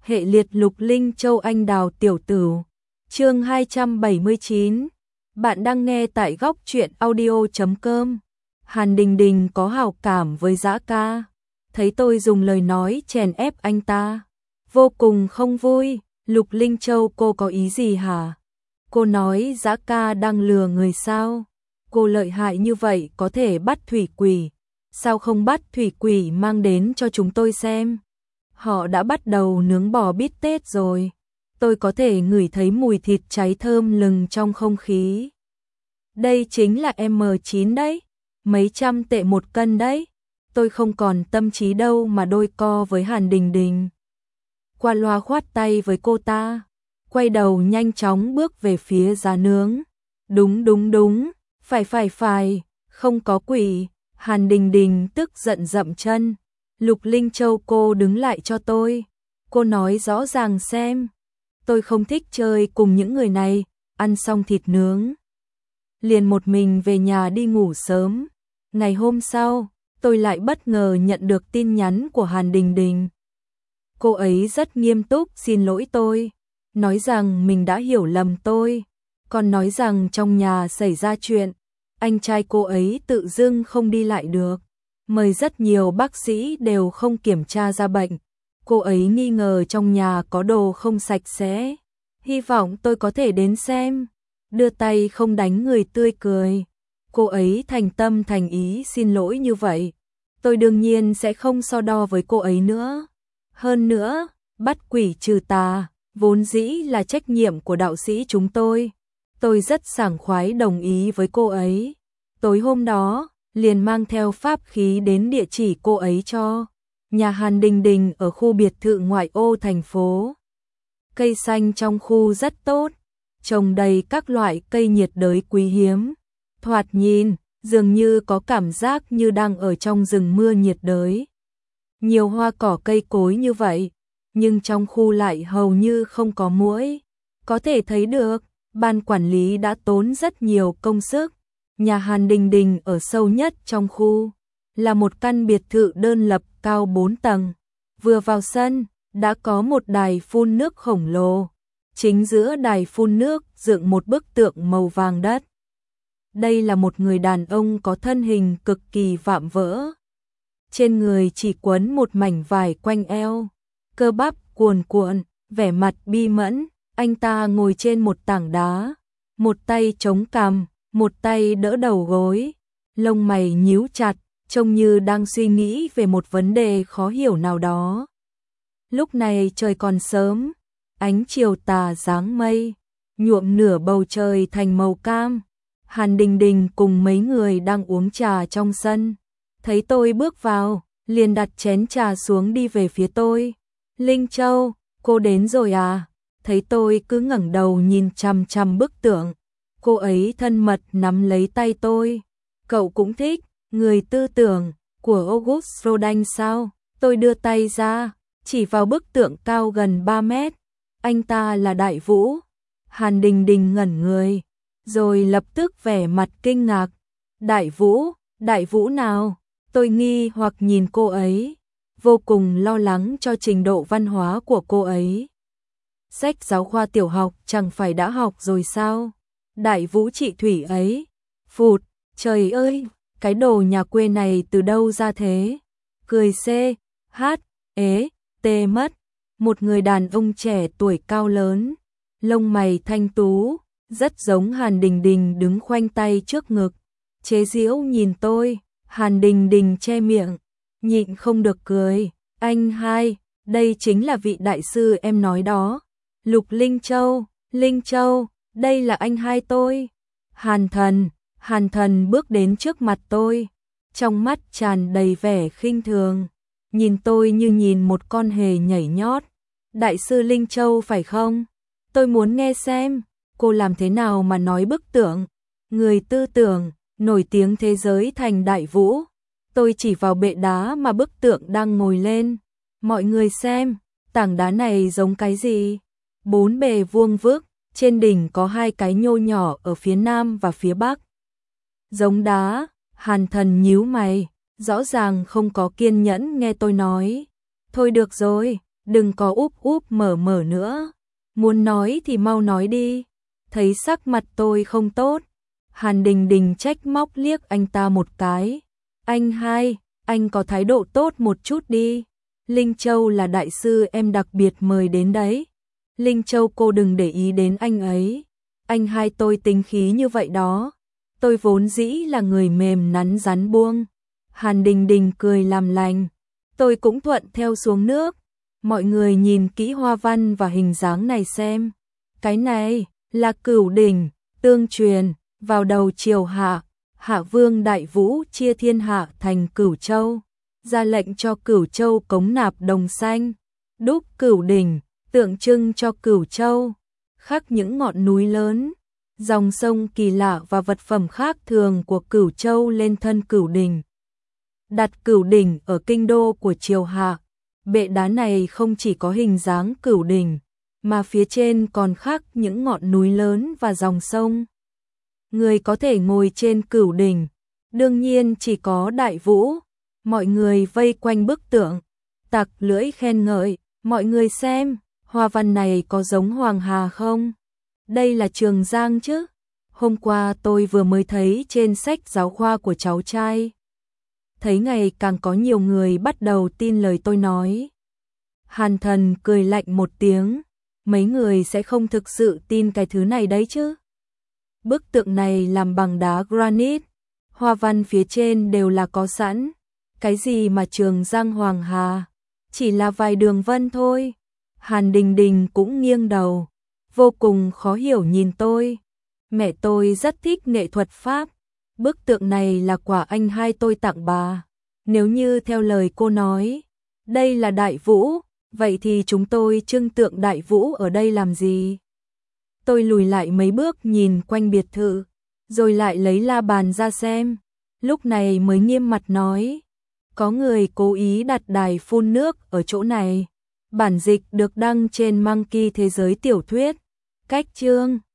hệ liệt Lục Linh Châu anh đào tiểu tử. Chương 279. Bạn đang nghe tại góc truyện audio.com. Hàn Đình Đình có hảo cảm với Dã Ca, thấy tôi dùng lời nói chèn ép anh ta, vô cùng không vui. Lục Linh Châu, cô có ý gì hả? Cô nói Dã Ca đang lừa người sao? Cô lợi hại như vậy có thể bắt thủy quỷ, sao không bắt thủy quỷ mang đến cho chúng tôi xem? Họ đã bắt đầu nướng bò bít tết rồi. Tôi có thể ngửi thấy mùi thịt cháy thơm lừng trong không khí. Đây chính là M9 đấy, mấy trăm tệ một cân đấy. Tôi không còn tâm trí đâu mà đôi co với Hàn Đình Đình. Qua loa khoát tay với cô ta, quay đầu nhanh chóng bước về phía giá nướng. Đúng, phải, không có quỷ. Hàn Đình Đình tức giận dậm chân. Lục Linh Châu, cô đứng lại cho tôi. Cô nói rõ ràng xem. Tôi không thích chơi cùng những người này. Ăn xong thịt nướng, liền một mình về nhà đi ngủ sớm. Ngày hôm sau, tôi lại bất ngờ nhận được tin nhắn của Hàn Đình Đình. Cô ấy rất nghiêm túc xin lỗi tôi, nói rằng mình đã hiểu lầm tôi, còn nói rằng trong nhà xảy ra chuyện, anh trai cô ấy tự dưng không đi lại được, mời rất nhiều bác sĩ đều không kiểm tra ra bệnh. Cô ấy nghi ngờ trong nhà có đồ không sạch sẽ, hy vọng tôi có thể đến xem. Đưa tay không đánh người tươi cười. Cô ấy thành tâm thành ý xin lỗi như vậy, tôi đương nhiên sẽ không so đo với cô ấy nữa. Hơn nữa, bắt quỷ trừ tà vốn dĩ là trách nhiệm của đạo sĩ chúng tôi. Tôi rất sảng khoái đồng ý với cô ấy. Tối hôm đó, liền mang theo pháp khí đến địa chỉ cô ấy cho. Nhà Hàn Đình Đình ở khu biệt thự ngoại ô thành phố. Cây xanh trong khu rất tốt, trồng đầy các loại cây nhiệt đới quý hiếm. Thoạt nhìn, dường như có cảm giác như đang ở trong rừng mưa nhiệt đới. Nhiều hoa cỏ cây cối như vậy, nhưng trong khu lại hầu như không có muỗi. Có thể thấy được, ban quản lý đã tốn rất nhiều công sức. Nhà Hàn Đình Đình ở sâu nhất trong khu, là một căn biệt thự đơn lập cao 4 tầng. Vừa vào sân, đã có một đài phun nước khổng lồ. Chính giữa đài phun nước dựng một bức tượng màu vàng đất. Đây là một người đàn ông có thân hình cực kỳ vạm vỡ. Trên người chỉ quấn một mảnh vải quanh eo, cơ bắp cuồn cuộn, vẻ mặt bi mẫn. Anh ta ngồi trên một tảng đá, một tay chống cằm, một tay đỡ đầu gối, lông mày nhíu chặt, trông như đang suy nghĩ về một vấn đề khó hiểu nào đó. Lúc này trời còn sớm, ánh chiều tà dáng mây, nhuộm nửa bầu trời thành màu cam. Hàn Đình Đình cùng mấy người đang uống trà trong sân, thấy tôi bước vào, liền đặt chén trà xuống đi về phía tôi. Linh Châu, cô đến rồi à? Thấy tôi cứ ngẩng đầu nhìn chằm chằm bức tượng, cô ấy thân mật nắm lấy tay tôi. Cậu cũng thích người tư tưởng của Auguste Rodin sao? Tôi đưa tay ra, chỉ vào bức tượng cao gần 3 mét. Anh ta là Đại Vũ. Hàn Đình Đình ngẩn người, rồi lập tức vẻ mặt kinh ngạc. Đại Vũ nào? Tôi nghi hoặc nhìn cô ấy, vô cùng lo lắng cho trình độ văn hóa của cô ấy. Sách giáo khoa tiểu học chẳng phải đã học rồi sao? Đại Vũ chị Thủy ấy. Phụt, trời ơi, cái đồ nhà quê này từ đâu ra thế? Cười tê mất. Một người đàn ông trẻ tuổi cao lớn, lông mày thanh tú, rất giống Hàn Đình Đình đứng khoanh tay trước ngực, chế giễu nhìn tôi. Hàn Đình Đình che miệng, nhịn không được cười. Anh hai, đây chính là vị đại sư em nói đó. Lục Linh Châu, đây là anh hai tôi. Hàn Thần bước đến trước mặt tôi, trong mắt tràn đầy vẻ khinh thường, nhìn tôi như nhìn một con hề nhảy nhót. Đại sư Linh Châu phải không? Tôi muốn nghe xem, cô làm thế nào mà nói bức tượng người tư tưởng nổi tiếng thế giới thành Đại Vũ. Tôi chỉ vào bệ đá mà bức tượng đang ngồi lên. Mọi người xem, tảng đá này giống cái gì? 4 bề vuông vức, trên đỉnh có 2 cái nhô nhỏ ở phía nam và phía bắc. Giống đá. Hàn Thần nhíu mày, rõ ràng không có kiên nhẫn nghe tôi nói. Thôi được rồi, đừng có úp úp mở mở nữa, muốn nói thì mau nói đi. Thấy sắc mặt tôi không tốt, Hàn Đình Đình trách móc liếc anh ta một cái. Anh hai, anh có thái độ tốt một chút đi. Linh Châu là đại sư em đặc biệt mời đến đấy. Linh Châu cô đừng để ý đến anh ấy. Anh hai tôi tính khí như vậy đó. Tôi vốn dĩ là người mềm nắn rắn buông. Hàn Đình Đình cười làm lành. Tôi cũng thuận theo xuống nước. Mọi người nhìn kỹ hoa văn và hình dáng này xem. Cái này là Cửu Đỉnh, tương truyền, vào đầu triều Hạ, Hạ Vương Đại Vũ chia thiên hạ thành Cửu Châu, ra lệnh cho Cửu Châu cống nạp đồng xanh, đúc Cửu Đỉnh, tượng trưng cho Cửu Châu, khắc những ngọn núi lớn, dòng sông kỳ lạ và vật phẩm khác thường của Cửu Châu lên thân Cửu Đỉnh. Đặt Cửu Đỉnh ở kinh đô của triều Hạ, bệ đá này không chỉ có hình dáng Cửu Đỉnh, mà phía trên còn khắc những ngọn núi lớn và dòng sông. Người có thể ngồi trên Cửu Đỉnh, đương nhiên chỉ có Đại Vũ. Mọi người vây quanh bức tượng, tặc lưỡi khen ngợi, mọi người xem, hoa văn này có giống Hoàng Hà không? Đây là Trường Giang chứ? Hôm qua tôi vừa mới thấy trên sách giáo khoa của cháu trai. Thấy ngày càng có nhiều người bắt đầu tin lời tôi nói. Hàn Thần cười lạnh một tiếng, mấy người sẽ không thực sự tin cái thứ này đấy chứ? Bức tượng này làm bằng đá granite, hoa văn phía trên đều là có sẵn. Cái gì mà Trường Giang Hoàng Hà, chỉ là vài đường vân thôi. Hàn Đình Đình cũng nghiêng đầu, vô cùng khó hiểu nhìn tôi. Mẹ tôi rất thích nghệ thuật Pháp, bức tượng này là quà anh hai tôi tặng bà. Nếu như theo lời cô nói, đây là Đại Vũ, vậy thì chúng tôi trưng tượng Đại Vũ ở đây làm gì? Tôi lùi lại mấy bước nhìn quanh biệt thự, rồi lại lấy la bàn ra xem. Lúc này mới nghiêm mặt nói, có người cố ý đặt đài phun nước ở chỗ này. Bản dịch được đăng trên Monkey Thế giới tiểu thuyết. Cách chương